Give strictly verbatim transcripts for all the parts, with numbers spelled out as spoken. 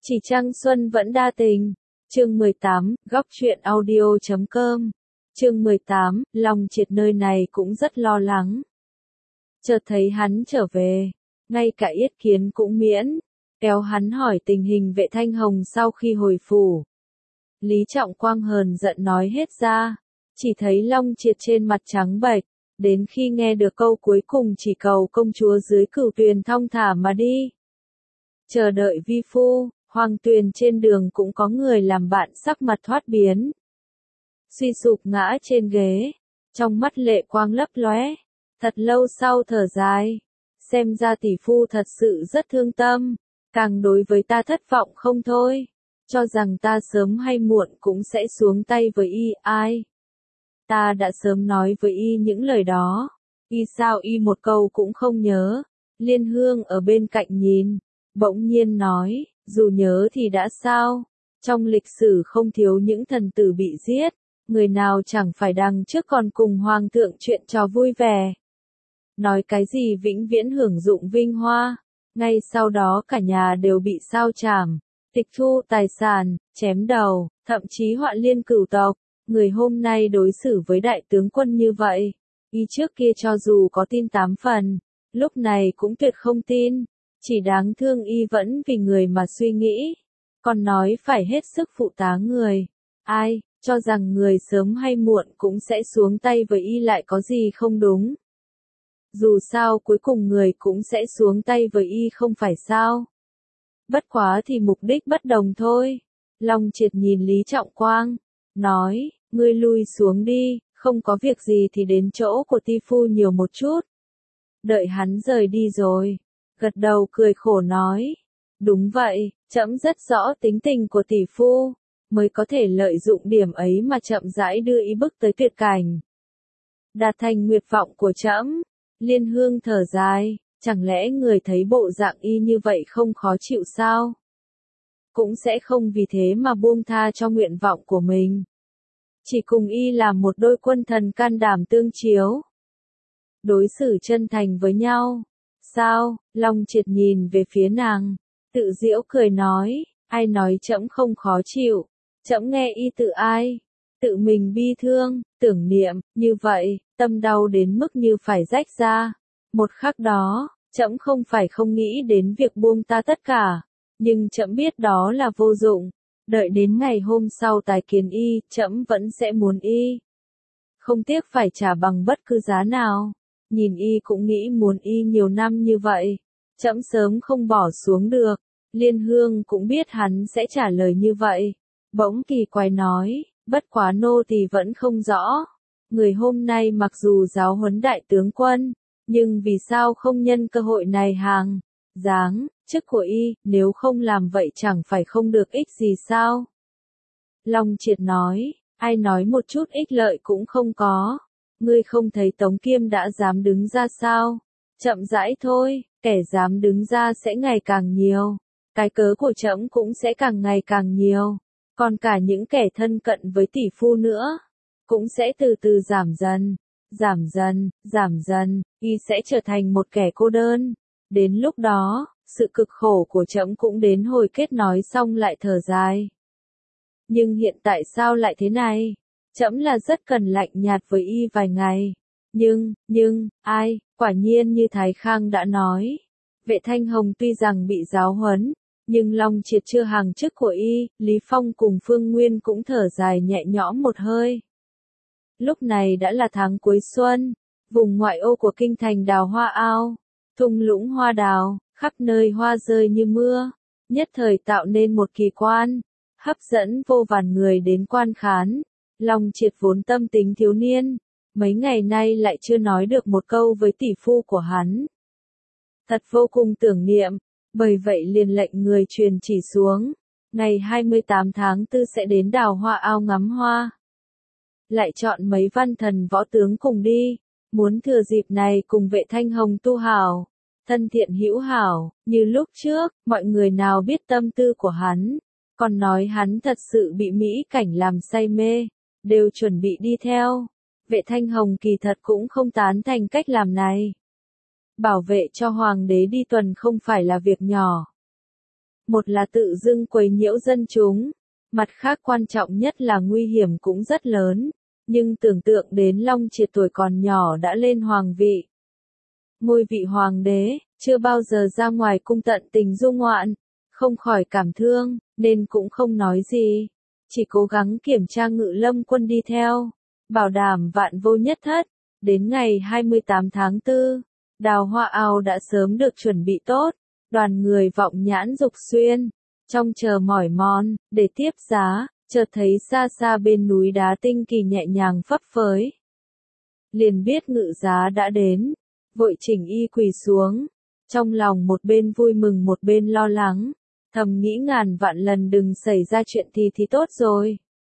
Chỉ Trăng Xuân Vẫn Đa Tình. Chương mười tám, Góc truyện audio chấm com. Chương mười tám, Long Triệt nơi này cũng rất lo lắng. Chợt thấy hắn trở về, ngay cả Yết Kiến cũng miễn, kéo hắn hỏi tình hình Vệ Thanh Hồng sau khi hồi phủ. Lý Trọng Quang hờn giận nói hết ra, chỉ thấy Long Triệt trên mặt trắng bệch, đến khi nghe được câu cuối cùng chỉ cầu công chúa dưới Cửu Tuyền thong thả mà đi. Chờ đợi vi phu. Hoàng Tuyền trên đường cũng có người làm bạn sắc mặt thoát biến. Suy sụp ngã trên ghế, trong mắt lệ quang lấp lóe, thật lâu sau thở dài, xem ra tỷ phu thật sự rất thương tâm, càng đối với ta thất vọng không thôi, cho rằng ta sớm hay muộn cũng sẽ xuống tay với y. Ai? Ta đã sớm nói với y những lời đó, y sao y một câu cũng không nhớ. Liên Hương ở bên cạnh nhìn, bỗng nhiên nói, dù nhớ thì đã sao, trong lịch sử không thiếu những thần tử bị giết, người nào chẳng phải đằng trước còn cùng hoàng thượng chuyện trò vui vẻ. Nói cái gì vĩnh viễn hưởng dụng vinh hoa, ngay sau đó cả nhà đều bị sao chảm, tịch thu tài sản, chém đầu, thậm chí họa liên cửu tộc. Người hôm nay đối xử với đại tướng quân như vậy, y trước kia cho dù có tin tám phần, lúc này cũng tuyệt không tin. Chỉ đáng thương y vẫn vì người mà suy nghĩ, còn nói phải hết sức phụ tá người. Ai, cho rằng người sớm hay muộn cũng sẽ xuống tay với y lại có gì không đúng. Dù sao cuối cùng người cũng sẽ xuống tay với y không phải sao. Bất quá thì mục đích bất đồng thôi. Long Triệt nhìn Lý Trọng Quang, nói, ngươi lui xuống đi, không có việc gì thì đến chỗ của ti phu nhiều một chút. Đợi hắn rời đi rồi. Gật đầu cười khổ nói, đúng vậy, trẫm rất rõ tính tình của tỷ phu, mới có thể lợi dụng điểm ấy mà chậm rãi đưa y bức tới tuyệt cảnh. Đạt thành nguyện vọng của trẫm. Liên Hương thở dài, chẳng lẽ người thấy bộ dạng y như vậy không khó chịu sao? Cũng sẽ không vì thế mà buông tha cho nguyện vọng của mình. Chỉ cùng y làm một đôi quân thần can đảm tương chiếu. Đối xử chân thành với nhau. Sao? Long Triệt nhìn về phía nàng, tự giễu cười nói, ai nói trẫm không khó chịu, trẫm nghe y tự ai, tự mình bi thương, tưởng niệm, như vậy, tâm đau đến mức như phải rách ra. Một khắc đó, trẫm không phải không nghĩ đến việc buông ta tất cả, nhưng trẫm biết đó là vô dụng, đợi đến ngày hôm sau tài kiến y, trẫm vẫn sẽ muốn y. Không tiếc phải trả bằng bất cứ giá nào. Nhìn y cũng nghĩ muốn y nhiều năm như vậy, trẫm sớm không bỏ xuống được. Liên Hương cũng biết hắn sẽ trả lời như vậy, bỗng kỳ quái nói, bất quá nô tỳ vẫn không rõ, người hôm nay mặc dù giáo huấn đại tướng quân, nhưng vì sao không nhân cơ hội này hàng giáng chức của y, nếu không làm vậy chẳng phải không được ích gì sao? Long Triệt nói, ai nói một chút ích lợi cũng không có. Ngươi không thấy Tống Kiêm đã dám đứng ra sao? Chậm rãi thôi, kẻ dám đứng ra sẽ ngày càng nhiều. Cái cớ của trẫm cũng sẽ càng ngày càng nhiều. Còn cả những kẻ thân cận với tỷ phu nữa, cũng sẽ từ từ giảm dần, giảm dần, giảm dần, y sẽ trở thành một kẻ cô đơn. Đến lúc đó, sự cực khổ của trẫm cũng đến hồi kết nói xong lại thở dài. Nhưng hiện tại sao lại thế này? Trẫm là rất cần lạnh nhạt với y vài ngày. Nhưng, nhưng, ai, quả nhiên như Thái Khang đã nói. Vệ Thanh Hồng tuy rằng bị giáo huấn, nhưng Long Triệt chưa hàng chức của y, Lý Phong cùng Phương Nguyên cũng thở dài nhẹ nhõm một hơi. Lúc này đã là tháng cuối xuân, vùng ngoại ô của kinh thành đào hoa ao, thung lũng hoa đào, khắp nơi hoa rơi như mưa, nhất thời tạo nên một kỳ quan, hấp dẫn vô vàn người đến quan khán. Long Triệt vốn tâm tính thiếu niên, mấy ngày nay lại chưa nói được một câu với tỷ phu của hắn. Thật vô cùng tưởng niệm, bởi vậy liền lệnh người truyền chỉ xuống, ngày hai mươi tám tháng tư sẽ đến đào hoa ao ngắm hoa. Lại chọn mấy văn thần võ tướng cùng đi, muốn thừa dịp này cùng Vệ Thanh Hồng tu hảo, thân thiện hữu hảo, như lúc trước, mọi người nào biết tâm tư của hắn, còn nói hắn thật sự bị mỹ cảnh làm say mê. Đều chuẩn bị đi theo. Vệ Thanh Hồng kỳ thật cũng không tán thành cách làm này. Bảo vệ cho hoàng đế đi tuần không phải là việc nhỏ. một là tự dưng quấy nhiễu dân chúng, mặt khác quan trọng nhất là nguy hiểm cũng rất lớn, nhưng tưởng tượng đến Long Triệt tuổi còn nhỏ đã lên hoàng vị. Ngôi vị hoàng đế, chưa bao giờ ra ngoài cung tận tình du ngoạn, không khỏi cảm thương, nên cũng không nói gì, chỉ cố gắng kiểm tra Ngự Lâm quân đi theo, bảo đảm vạn vô nhất thất. Đến ngày hai mươi tám tháng tư, Đào Hoa Ao đã sớm được chuẩn bị tốt, đoàn người vọng nhãn dục xuyên, trong chờ mỏi mòn, để tiếp giá, chợt thấy xa xa bên núi đá tinh kỳ nhẹ nhàng phấp phới. Liền biết ngự giá đã đến, vội chỉnh y quỳ xuống, trong lòng một bên vui mừng một bên lo lắng, thầm nghĩ ngàn vạn lần đừng xảy ra chuyện thì thì tốt rồi.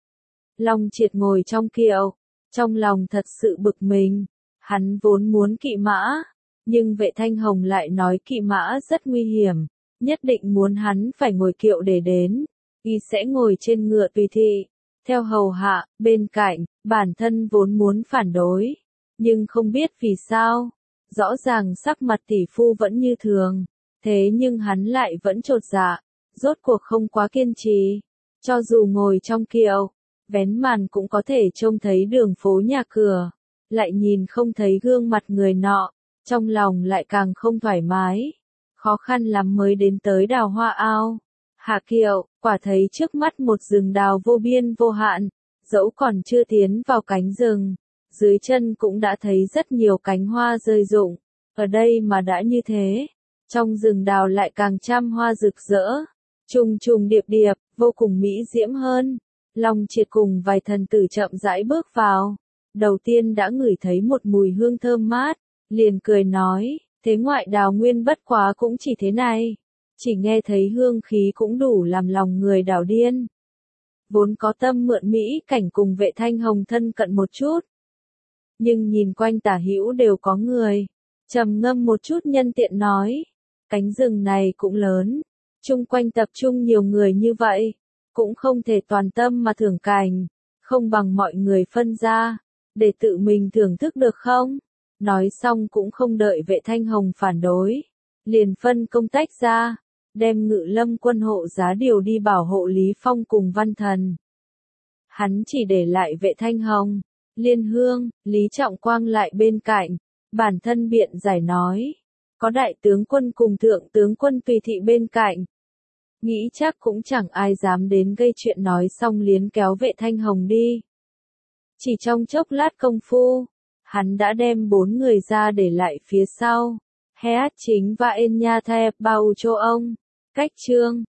Long Triệt ngồi trong kiệu, trong lòng thật sự bực mình, hắn vốn muốn kỵ mã, nhưng Vệ Thanh Hồng lại nói kỵ mã rất nguy hiểm, nhất định muốn hắn phải ngồi kiệu để đến, y sẽ ngồi trên ngựa tùy thị, theo hầu hạ, bên cạnh, bản thân vốn muốn phản đối, nhưng không biết vì sao, rõ ràng sắc mặt tỷ phu vẫn như thường, thế nhưng hắn lại vẫn chột dạ, rốt cuộc không quá kiên trì, cho dù ngồi trong kiệu, vén màn cũng có thể trông thấy đường phố nhà cửa, lại nhìn không thấy gương mặt người nọ, trong lòng lại càng không thoải mái, khó khăn lắm mới đến tới Đào Hoa Ao. Hạ kiệu, quả thấy trước mắt một rừng đào vô biên vô hạn, dẫu còn chưa tiến vào cánh rừng, dưới chân cũng đã thấy rất nhiều cánh hoa rơi rụng, ở đây mà đã như thế, trong rừng đào lại càng trăm hoa rực rỡ, trùng trùng điệp điệp, vô cùng mỹ diễm hơn. Long Triệt cùng vài thần tử chậm rãi bước vào, đầu tiên đã ngửi thấy một mùi hương thơm mát, liền cười nói, thế ngoại đào nguyên bất quá cũng chỉ thế này, chỉ nghe thấy hương khí cũng đủ làm lòng người đảo điên. Vốn có tâm mượn mỹ cảnh cùng Vệ Thanh Hồng thân cận một chút, nhưng nhìn quanh tả hữu đều có người, trầm ngâm một chút nhân tiện nói, cánh rừng này cũng lớn, chung quanh tập trung nhiều người như vậy, cũng không thể toàn tâm mà thưởng cảnh, không bằng mọi người phân ra, để tự mình thưởng thức được không? Nói xong cũng không đợi Vệ Thanh Hồng phản đối, liền phân công tách ra, đem Ngự Lâm quân hộ giá điều đi bảo hộ Lý Phong cùng Văn Thần. Hắn chỉ để lại Vệ Thanh Hồng, Liên Hương, Lý Trọng Quang lại bên cạnh, bản thân biện giải nói, có đại tướng quân cùng thượng tướng quân tùy thị bên cạnh. Nghĩ chắc cũng chẳng ai dám đến gây chuyện, nói xong liến kéo Vệ Thanh Hồng đi. Chỉ trong chốc lát công phu, hắn đã đem bốn người ra để lại phía sau. Heat chính và En Nha The Bao Cho ông. Cách chương